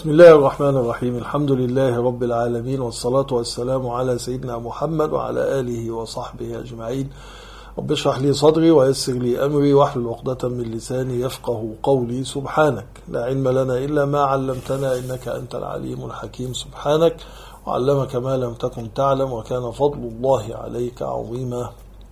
بسم الله الرحمن الرحيم. الحمد لله رب العالمين، والصلاة والسلام على سيدنا محمد وعلى آله وصحبه أجمعين. رب اشرح لي صدري ويسر لي أمري واحلل عقدة من لساني يفقه قولي. سبحانك لا علم لنا إلا ما علمتنا إنك أنت العليم الحكيم. سبحانك وعلمك ما لم تكن تعلم وكان فضل الله عليك عظيما.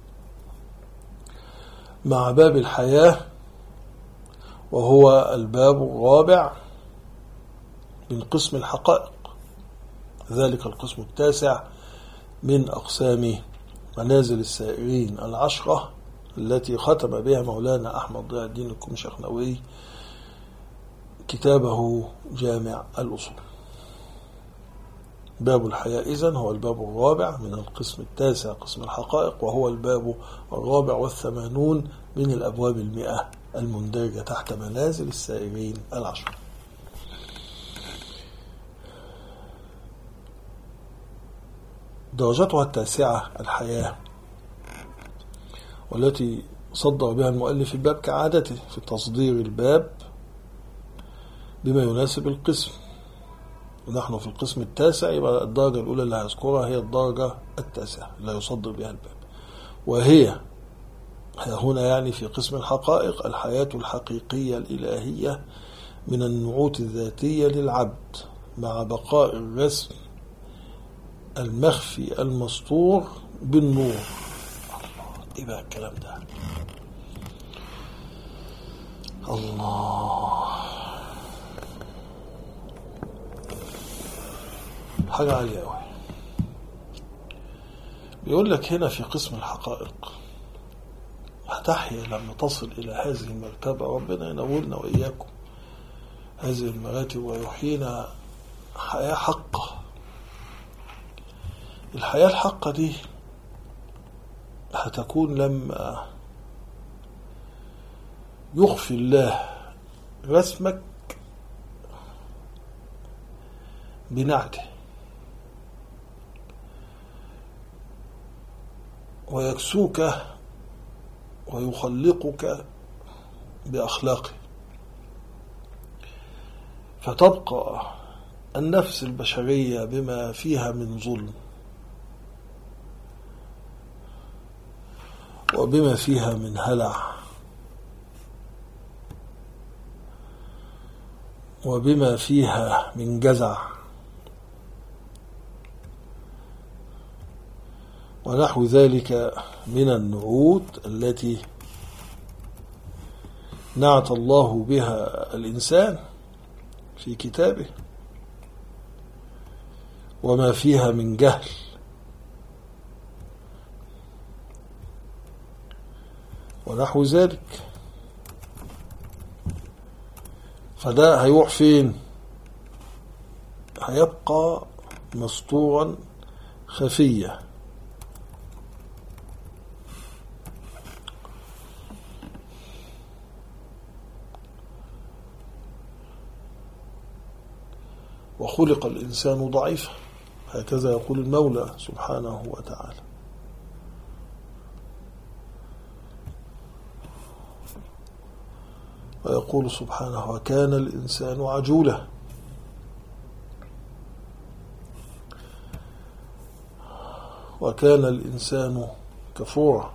مع باب الحياة، وهو الباب الرابع من قسم الحقائق، ذلك القسم التاسع من أقسام منازل السائرين العشرة التي ختم بها مولانا أحمد ضياء الدين الكمشخنوي كتابه جامع الأصول. باب الحياة إذن هو الباب الرابع من القسم التاسع قسم الحقائق، وهو الباب الرابع والثمانون من الأبواب 100 المندرجة تحت منازل السائرين العشرة. درجتها التاسعة الحياة، والتي صدر بها المؤلف الباب كعادته في تصدير الباب بما يناسب القسم. ونحن في القسم التاسع، يبقى الدرجة الأولى اللي هيذكرها هي الدرجة التاسعة اللي يصدر بها الباب، وهي هنا يعني في قسم الحقائق الحياة الحقيقية الإلهية من النعوت الذاتية للعبد، مع بقاء الرسم المخفي المستور بالنور. الله، ايه بقى الكلام ده؟ الله، حاجة عالية أوي. بيقول لك هنا في قسم الحقائق هتحيا لما تصل إلى هذه المرتبة، ربنا ينولنا وإياكم هذه المراتب ويحيينا حياة حقة. الحياة الحقة دي هتكون لما يخفي الله رسمك بنعته، ويكسوك ويخلقك بأخلاقه، فتبقى النفس البشرية بما فيها من ظلم وبما فيها من هلع وبما فيها من جزع ونحو ذلك من النعوت التي نعت الله بها الإنسان في كتابه، وما فيها من جهل ونحو ذلك. فده هيروح فين؟ هيبقى مستورا خفيا. وخلق الإنسان ضعيفا، هكذا يقول المولى سبحانه وتعالى. ويقول سبحانه: وكان الإنسان عجولا. وكان الإنسان كفورا.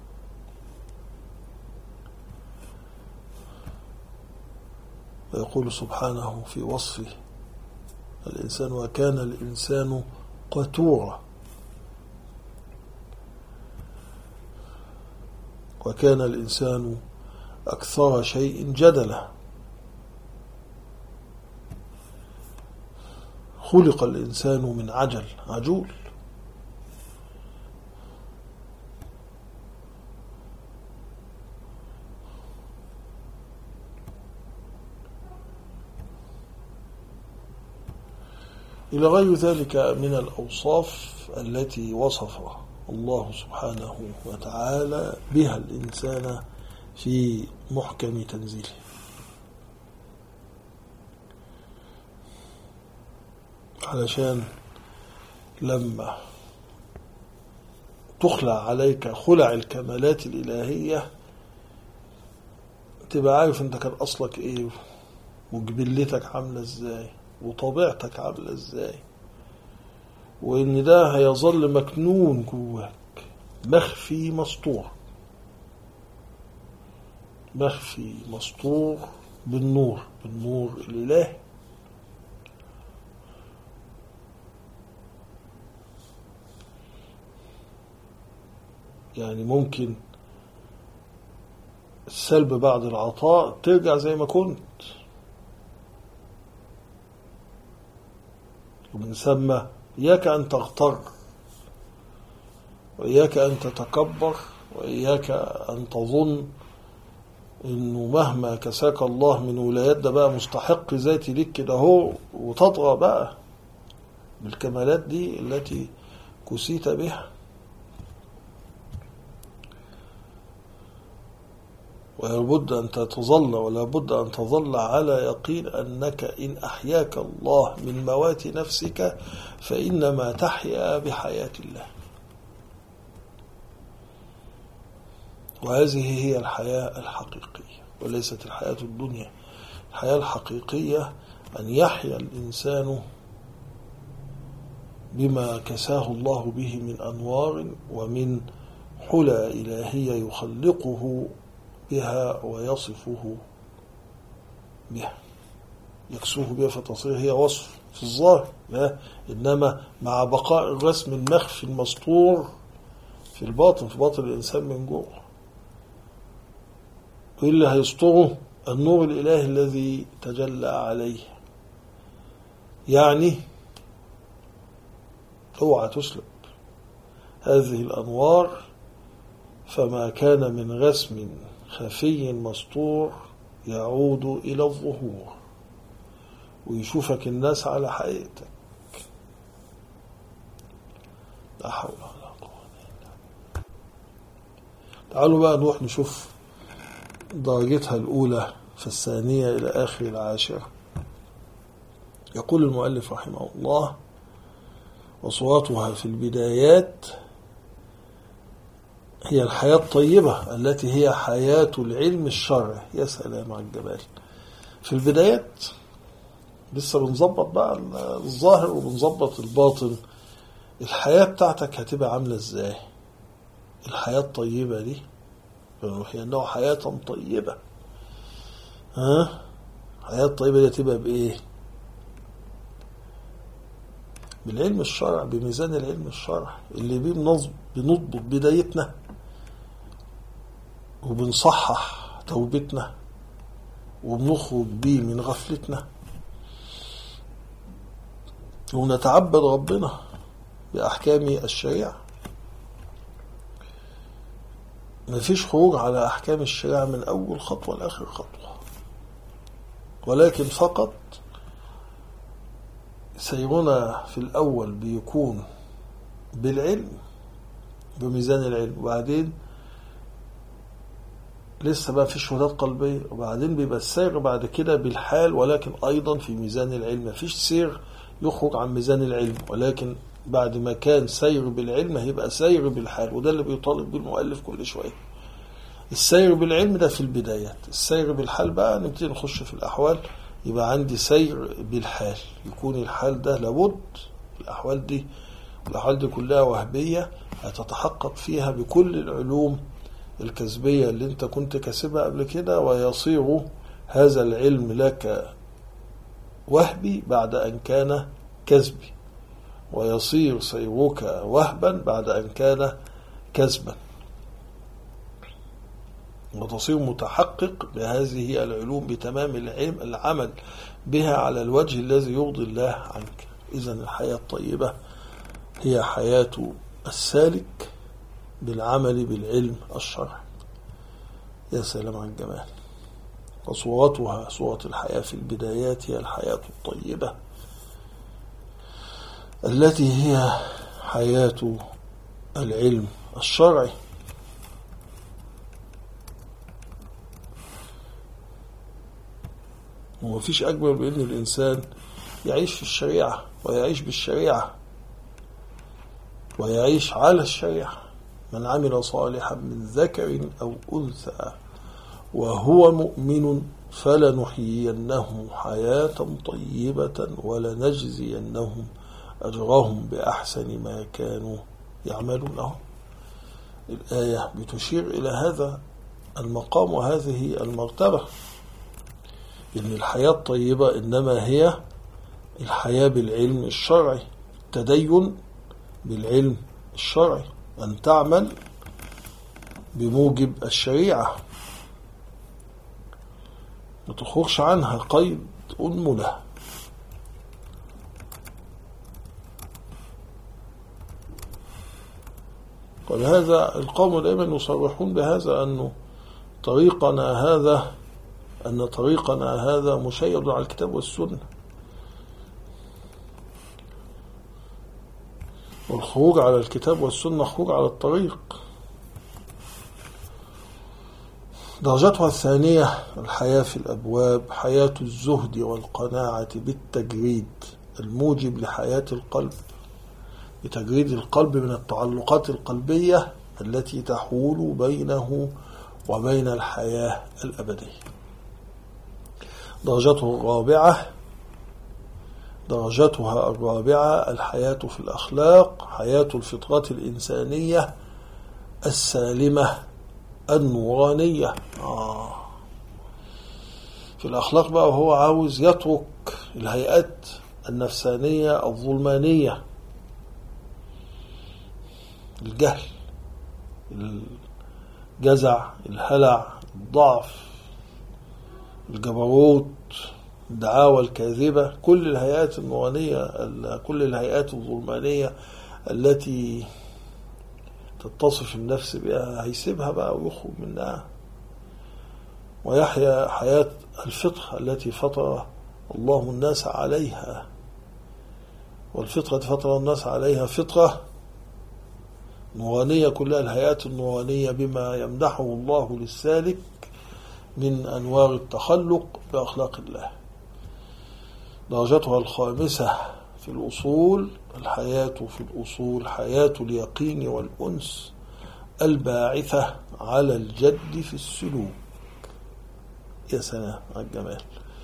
ويقول سبحانه في وصفه الإنسان: وكان الإنسان قتورا. وكان الإنسان أكثر شيء جدلا. خلق الإنسان من عجل، عجول. إلى غير ذلك من الأوصاف التي وصفها الله سبحانه وتعالى بها الإنسان في محكم تنزيله. علشان لما تخلع عليك خلع الكمالات الإلهية تبقى عارف انت كان أصلك ايه وجبلتك عاملة ازاي وطبيعتك عاملة ازاي، وان ده هيظل مكنون جواك، مخفي مسطور، مخفي مسطور بالنور الإلهي. يعني ممكن السلب بعد العطاء ترجع زي ما كنت، ومن ثم إياك أن تغتر، وإياك أن تتكبر، وإياك أن تظن إنه مهما كساك الله من ولايات ده بقى مستحق ذاتي ليك كده هو، وتطغى بقى بالكمالات دي التي كسيت بها. ولا بد أن تظل على يقين أنك إن أحياك الله من موات نفسك فإنما تحيا بحياة الله. وهذه هي الحياة الحقيقية وليست الحياة الدنيا. الحياة الحقيقية أن يحيا الإنسان بما كساه الله به من أنوار ومن حلى إلهية يخلقه بها ويصفه بها، يكسوه بها فتصير هي وصف في الظاهر، لا، إنما مع بقاء الرسم المخفي المسطور في الباطن، في باطن الإنسان من جوه. واللي هيسطره النور الإلهي الذي تجلى عليه. يعني اوعى تسلب هذه الأنوار، فما كان من رسم خفي مسطور يعود إلى الظهور، ويشوفك الناس على حقيقتك. لا حول ولا قوة إلا بالله. تعالوا بقى نروح نشوف درجتها الأولى في الثانية إلى آخر العاشرة. يقول المؤلف رحمه الله: وصورتها في البدايات هي الحياة الطيبة التي هي حياة العلم الشرعي. يا سلام على الجمال. في البدايات لسه بنظبط بقى الظاهر وبنظبط الباطن. الحياة بتاعتك هتبقى عاملة ازاي؟ الحياة الطيبة دي هي انه حياة طيبة. الحياة الطيبة دي هتبقى بإيه؟ بالعلم الشرع، بميزان العلم الشرع اللي بيه بنضبط بدايتنا وبنصحح توبتنا وبنخرج بيه من غفلتنا ونتعبد ربنا بأحكام الشريعة. مفيش خروج على أحكام الشريعة من أول خطوة لآخر خطوة، ولكن فقط سيرنا في الأول بيكون بالعلم، بميزان العلم، وبعدين لسه بقى في شهادات قلبية، وبعدين بيبقى السير بعد كده بالحال، ولكن أيضا في ميزان العلم. مفيش سير يخرج عن ميزان العلم، ولكن بعد ما كان سير بالعلم هيبقى سير بالحال، وده اللي بيطالب به المؤلف كل شوية. السير بالعلم ده في البدايات، السير بالحال بقى نبتدي نخش في الأحوال، يبقى عندي سير بالحال، يكون الحال ده لابد الأحوال دي كلها وهبية هتتحقق فيها بكل العلوم الكسبية اللي انت كنت كسبها قبل كده، ويصير هذا العلم لك وهبي بعد أن كان كسبي، ويصير سيرك وهبا بعد أن كان كسبا، وتصير متحقق بهذه العلوم بتمام العمل بها على الوجه الذي يرضي الله عنك. إذن الحياة الطيبة هي حياة السالك بالعمل بالعلم الشرعي. يا سلام على الجمال. وصورتها، صورة الحياة في البدايات، هي الحياة الطيبة التي هي حياة العلم الشرعي. ومفيش أكبر بأن الإنسان يعيش في الشريعة ويعيش بالشريعة ويعيش على الشريعة. من عمل صالحا من ذكر أو أنثى وهو مؤمن فلنحيينهم حياة طيبة ولنجزينهم أجرهم بأحسن ما كانوا يعملون. الآية بتشير إلى هذا المقام وهذه المرتبة، إن الحياة الطيبة إنما هي الحياة بالعلم الشرعي، التدين بالعلم الشرعي، أن تعمل بموجب الشريعة ما تخرجش عنها قيد أنملة. ولهذا القوم دائما يصرحون بهذا أن طريقنا هذا مشيد على الكتاب والسنة، والخروج على الكتاب والسنة خروج على الطريق. درجتها الثانية الحياة في الأبواب، حياة الزهد والقناعة بالتجريد الموجب لحياة القلب، بتجريد القلب من التعلقات القلبية التي تحول بينه وبين الحياة الأبدية. درجتها الرابعة الحياة في الأخلاق، حياة الفطرة الإنسانية السالمة النورانية. في الأخلاق بقى هو عاوز يترك الهيئات النفسانية الظلمانية، الجهل، الجزع، الهلع، الضعف، الجبروت، الدعاوى الكاذبة، كل الهيئات النورانية، كل الهيئات الظلمانية التي تتصف النفس بها هيسيبها بقى ويخرج منها ويحيا حياة الفطرة التي فطر الله الناس عليها. والفطرة فطر الناس عليها فطرة نورانية، كلها الهيئات النورانية بما يمدحه الله للسالك من أنوار التخلق بأخلاق الله. درجتها الخامسة في الأصول الحياة في الأصول، حياة اليقين والأنس الباعثة على الجد في السلوك. يا سلام على الجمال،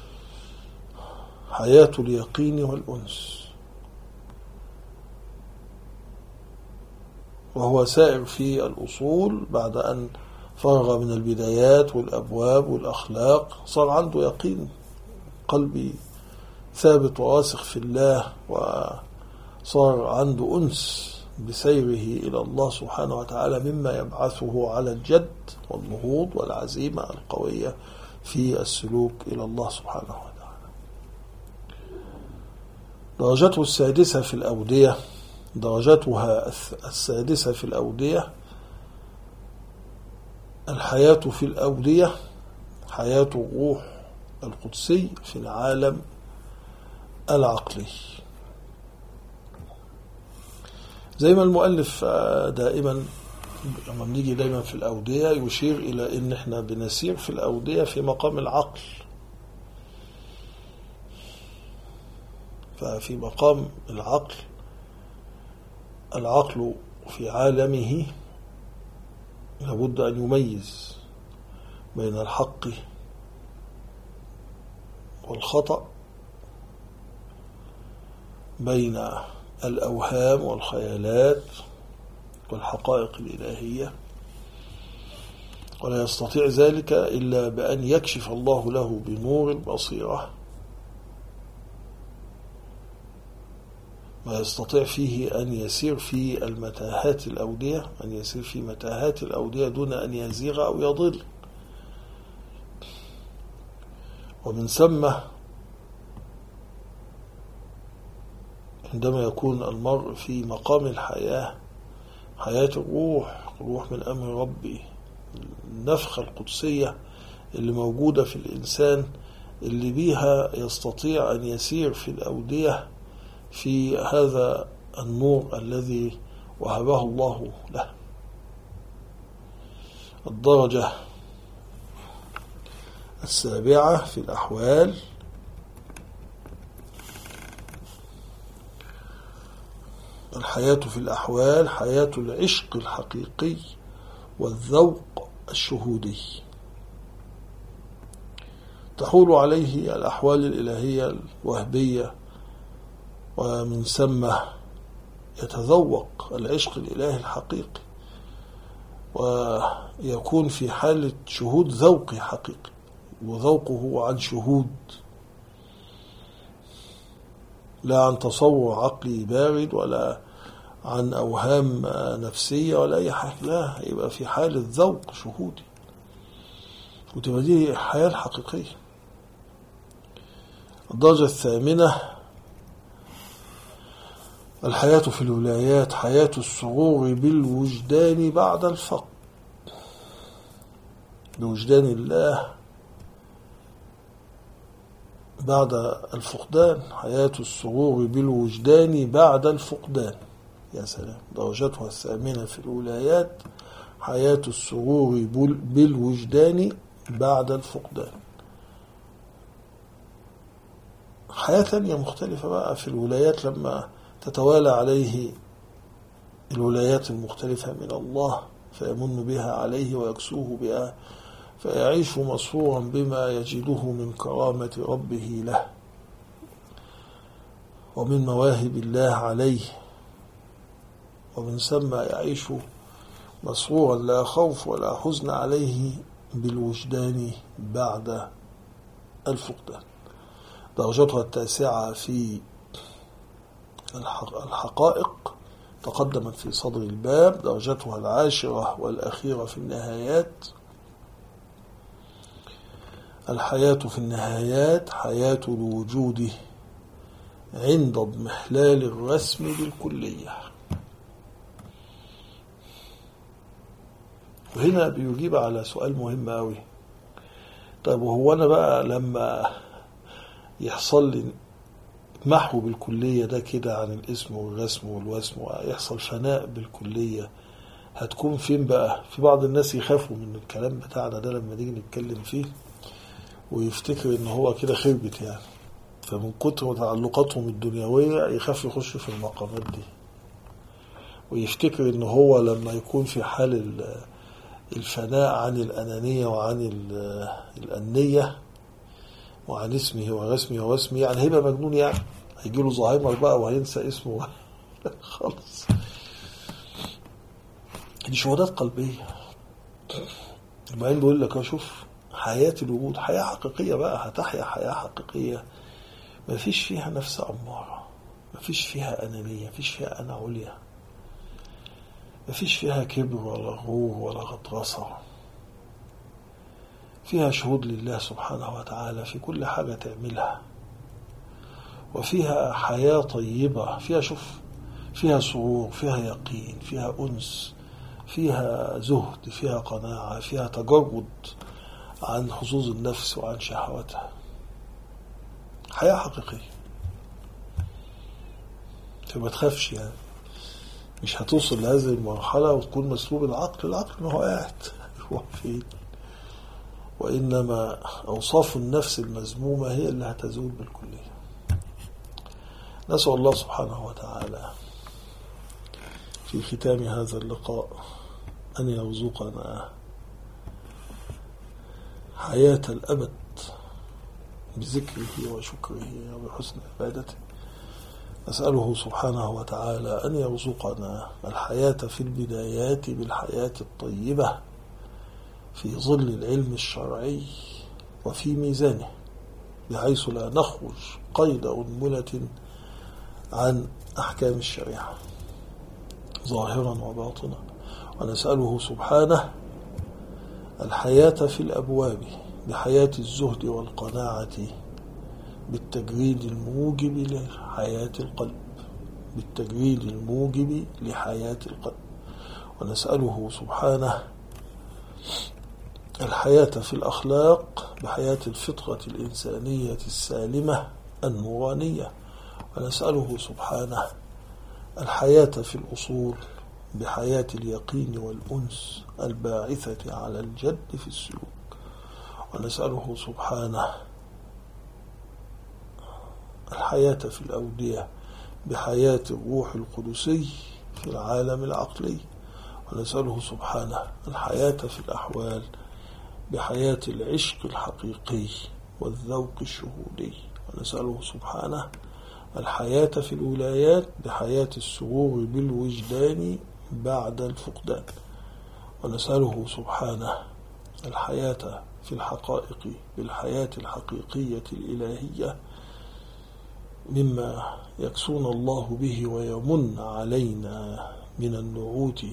حياة اليقين والأنس، وهو سائر في الأصول بعد أن فرغ من البدايات والأبواب والأخلاق، صار عنده يقين قلبي ثابت وراسخ في الله، وصار عنده أنس بسيره إلى الله سبحانه وتعالى مما يبعثه على الجد والنهوض والعزيمة القوية في السلوك إلى الله سبحانه وتعالى. درجته السادسة في الأودية، درجتها السادسة في الأودية الحياة في الأودية، حياة الروح القدسي في العالم العقلي. زي ما المؤلف دائما لما بنيجي دائما في الأودية يشير إلى إن احنا بنسير في الأودية في مقام العقل، ففي مقام العقل في عالمه لابد أن يميز بين الحق والخطأ، بين الأوهام والخيالات والحقائق الإلهية، ولا يستطيع ذلك إلا بأن يكشف الله له بنور البصيرة ما يستطيع فيه أن يسير في المتاهات الأودية، أن يسير في متاهات الأودية دون أن يزيغ أو يضل. ومن ثم عندما يكون المرء في مقام الحياة، حياة الروح من أمر ربي، النفخة القدسية اللي موجودة في الإنسان اللي بيها يستطيع أن يسير في الأودية في هذا النور الذي وهبه الله له. الدرجة السابعة في الأحوال الحياة في الأحوال، حياة العشق الحقيقي والذوق الشهودي. تحول عليه الأحوال الإلهية الوهبية، ومن ثم يتذوق العشق الإلهي الحقيقي، ويكون في حالة شهود ذوقي حقيقي، وذوقه عن شهود لا عن تصور عقلي بارد ولا عن أوهام نفسية ولا أي حاجة، لا، يبقى في حالة ذوق شهودي، وتبقى دي الحياة الحقيقية. الدرجة الثامنة الحياة في الولايات، حياة السرور بالوجدان بعد الفقد، بوجدان الله بعد الفقدان، حياة السرور بالوجدان بعد الفقدان. يا سلام، درجتها الثامنة في الولايات حياة السرور بالوجدان بعد الفقدان. حياة ثانية مختلفة بقى في الولايات لما تتوالى عليه الولايات المختلفة من الله، فيمن بها عليه ويكسوه بها، فيعيش مسرورا بما يجده من كرامة ربه له ومن مواهب الله عليه، ومن ثم يعيش مسرورا لا خوف ولا حزن عليه بالوجدان بعد الفقدان. درجتها التاسعة في الحقائق تقدمت في صدر الباب. درجتها العاشرة والأخيرة في النهايات، الحياة في النهايات حياة الوجود عند اضمحلال الرسم بالكلية. وهنا بيجيب على سؤال مهم أوي. طيب وهو أنا بقى لما يحصل لي محو بالكلية ده كده عن الاسم والرسم والوسم، ويحصل فناء بالكلية، هتكون فين بقى؟ في بعض الناس يخافوا من الكلام بتاعنا ده لما نيجي نتكلم فيه، ويفتكر ان هو كده خربت يعني، فمن كتر تعلقاتهم الدنيوية يخاف يخش في المقامات دي، ويفتكر ان هو لما يكون في حال الفناء عن الأنانية وعن الأنية وعن اسمه ورسمه ووسمه، يعني هيبقى مجنون، يعني هيجيله زهايمر بقى وهينسى اسمه خالص. دي شهادات قلبية. المعين بيقول لك شوف حياة الوجود حياة حقيقية بقى، هتحيا حياة حقيقية ما فيش فيها نفس أمارة، ما فيش فيها أنانية، ما فيش فيها أنا عليا، ما فيش فيها كبر ولا غرور ولا غطرسة، فيها شهود لله سبحانه وتعالى في كل حاجة تعملها، وفيها حياة طيبة، فيها شوف، فيها سرور، فيها يقين، فيها أنس، فيها زهد، فيها قناعة، فيها تجرد عن حظوظ النفس وعن شهواتها. حياة حقيقية، فما تخافش يعني، مش هتوصل لهذه المرحلة وتكون مسلوب العقل ما هو قاعد هو فين، وإنما أوصاف النفس المذمومة هي اللي هتزول بالكلية. نسأل الله سبحانه وتعالى في ختام هذا اللقاء أن يرزقنا حياة الأبد بذكره وشكره وبحسن عبادته. نسأله سبحانه وتعالى أن يرزقنا الحياة في البدايات بالحياة الطيبة في ظل العلم الشرعي وفي ميزانه، بحيث لا نخرج قيد أنملة عن أحكام الشريعة ظاهرا وباطنا. ونسأله سبحانه الحياة في الأبواب بحياة الزهد والقناعة بالتجريد الموجب لحياة القلب، بالتجريد الموجب لحياة القلب. ونسأله سبحانه الحياة في الأخلاق بحياة الفطرة الإنسانية السالمة النورانية. ونسأله سبحانه الحياة في الأصول بحياة اليقين والأنس الباعثة على الجد في السلوك. ونسأله سبحانه الحياة في الأودية بحياة الروح القدسي في العالم العقلي. ونسأله سبحانه الحياة في الأحوال بحياة العشق الحقيقي والذوق الشهودي. ونسأله سبحانه الحياة في الولايات بحياة السرور بالوجدان بعد الفقدان. ونسأله سبحانه الحياة في الحقائق بالحياة الحقيقية الإلهية مما يكسون الله به ويمن علينا من النعوت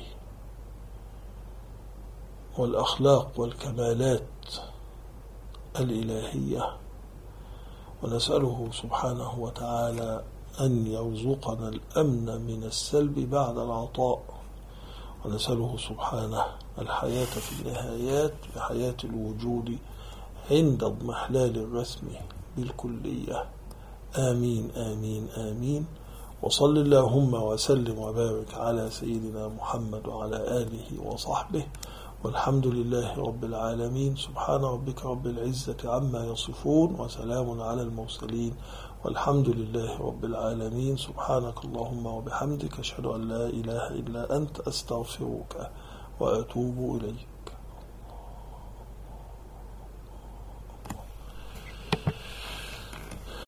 والأخلاق والكمالات الإلهية. ونسأله سبحانه وتعالى أن يرزقنا الأمن من السلب بعد العطاء. ونسأله سبحانه الحياة في النهايات بحياة الوجود عند اضمحلال الرسم بالكلية. آمين آمين آمين. وصل اللهم وسلم وبارك على سيدنا محمد وعلى آله وصحبه، والحمد لله رب العالمين. سبحان ربك رب العزة عما يصفون، وسلام على المرسلين، والحمد لله رب العالمين. سبحانك اللهم وبحمدك، أشهد أن لا إله إلا أنت، أستغفرك وأتوب إليك.